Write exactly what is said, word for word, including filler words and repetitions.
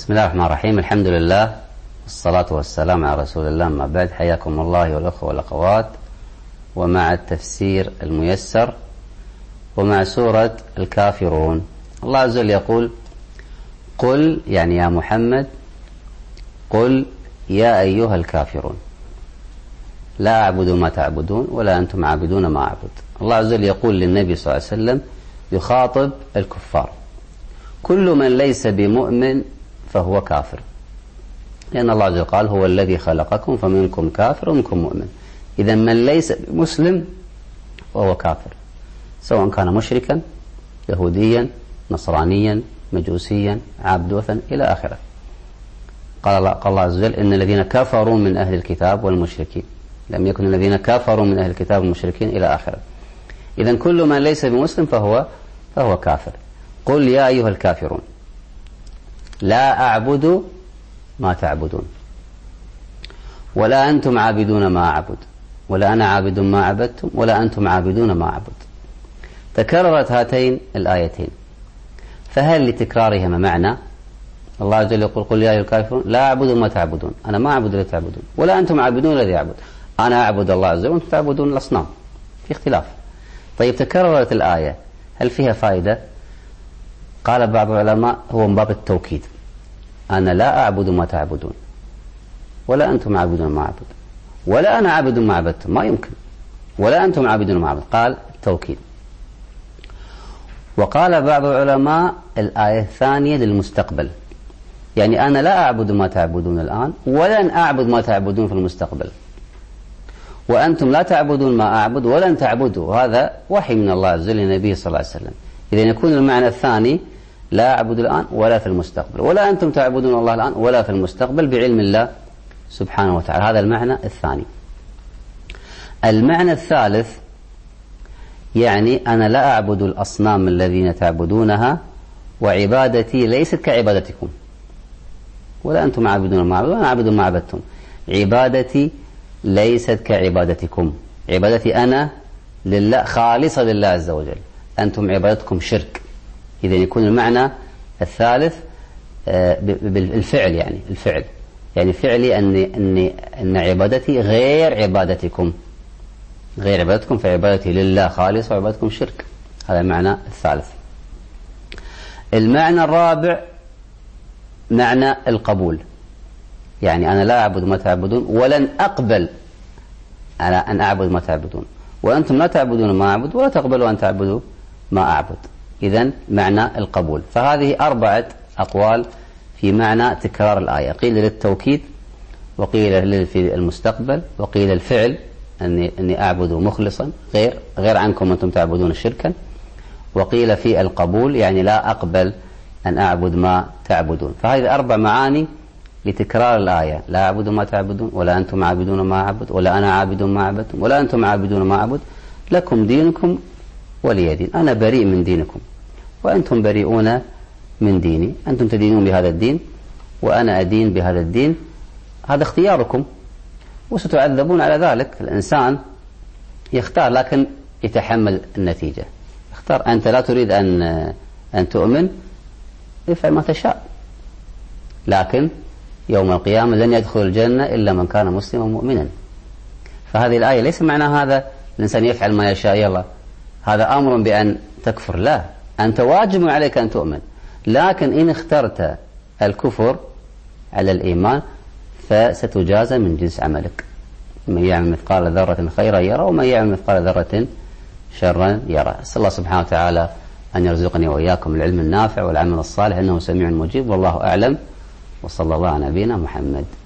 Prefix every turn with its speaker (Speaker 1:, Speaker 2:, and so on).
Speaker 1: بسم الله الرحمن الرحيم. الحمد لله والصلاة والسلام على رسول الله. ما بعد، حياكم الله والأخوة والأخوات، ومع التفسير الميسر ومع سورة الكافرون. الله عز وجل يقول: قل، يعني يا محمد، قل يا أيها الكافرون لا أعبد ما تعبدون ولا أنتم عابدون ما أعبد. الله عز وجل يقول للنبي صلى الله عليه وسلم يخاطب الكفار: كل من ليس بمؤمن فهو كافر، لأن الله عز وجل قال: هو الذي خلقكم فمنكم كافر ومنكم مؤمن. إذا من ليس مسلم فهو كافر، سواء كان مشركا، يهوديا، نصرانيا، مجوسيا، عبد وثن إلى آخره. قال الله عز وجل: إن الذين كفروا من أهل الكتاب والمشركين، لم يكن الذين كفروا من أهل الكتاب والمشركين إلى آخره. إذا كل من ليس بمسلم فهو فهو كافر. قل يا أيها الكافرون لا أعبد ما تعبدون ولا أنتم عابدون ما أعبد ولا أنا عابد ما عبدتم ولا أنتم عابدون ما أعبد. تكررت هاتين الآيتين، فهل لتكرارهما معنى؟ الله عز وجل يقول: قل يا أيها الكافرون لا أعبد ما تعبدون، أنا ما أعبد الذي تعبدون، ولا أنتم عابدون الذي أعبد، أنا أعبد الله عز وجل وأنتم تعبدون الأصنام. في اختلاف. طيب، تكررت الآية، هل فيها فائدة؟ قال بعض العلماء: هو من باب التوكيد، أنا لا أعبد ما تعبدون ولا أنتم عابدون ما أعبد ولا أنا عابد ما عبدتم، ما يمكن، ولا أنتم عابدون ما أعبد، قال التوكيد. وقال بعض العلماء الآية الثانية للمستقبل، يعني أنا لا أعبد ما تعبدون الآن ولن أعبد ما تعبدون في المستقبل، وأنتم لا تعبدون ما أعبد ولن تعبدوا. هذا وحي من الله عز وجل للنبي صلى الله عليه وسلم. إذا يكون المعنى الثاني: لا أعبد الآن ولا في المستقبل، ولا أنتم تعبدون الله الآن ولا في المستقبل، بعلم الله سبحانه وتعالى. هذا المعنى الثاني. المعنى الثالث: يعني أنا لا أعبد الأصنام الذين تعبدونها، وعبادتي ليست كعبادتكم، ولا أنتم عابدون ما أعبد وأنا عابد ما عبدتم. عبادتي ليست كعبادتكم، عبادتي أنا لله، خالصة لله عز وجل، أنتم عبادتكم شرك. إذا يكون المعنى الثالث بالفعل، يعني الفعل، يعني فعلي أن أن أن عبادتي غير عبادتكم، غير عبادتكم، فعبادتي لله خالصة وعبادتكم شرك. هذا المعنى الثالث. المعنى الرابع معنى القبول، يعني أنا لا أعبد ما تعبدون ولن أقبل على أن أعبد ما تعبدون، وأنتم لا تعبدون ما أعبد ولا تقبلوا أن تعبدوا ما أعبد. إذن معنى القبول. فهذه أربعة أقوال في معنى تكرار الآية: قيل للتوكيد، وقيل في المستقبل، وقيل الفعل أني, أني أعبد مخلصا غير غير عنكم أنتم تعبدون شركا، وقيل في القبول يعني لا أقبل أن أعبد ما تعبدون. فهذه أربع معاني لتكرار الآية: لا أعبد ما تعبدون ولا أنتم عابدون ما أعبد ولا أنا عابد ما عبدتم ولا أنتم عابدون ما أعبد، لكم دينكم ولي دين. أنا بريء من دينكم وأنتم بريئون من ديني، أنتم تدينون بهذا الدين وأنا أدين بهذا الدين، هذا اختياركم وستعذبون على ذلك. الإنسان يختار لكن يتحمل النتيجة. اختار، أنت لا تريد أن أن تؤمن، افعل ما تشاء، لكن يوم القيامة لن يدخل الجنة إلا من كان مسلما مؤمنا. فهذه الآية ليس معنى هذا الإنسان يفعل ما يشاء، يلا هذا أمر بأن تكفر، لا، أنت واجب عليك أن تؤمن، لكن إن اخترت الكفر على الإيمان فستجازى من جنس عملك. من يعمل مثقال ذرة خيرا يرى ومن يعمل مثقال ذرة شرا يرى. أسأل الله سبحانه وتعالى أن يرزقني وإياكم العلم النافع والعمل الصالح، إنه سميع مجيب، والله أعلم، وصلى الله على نبينا محمد.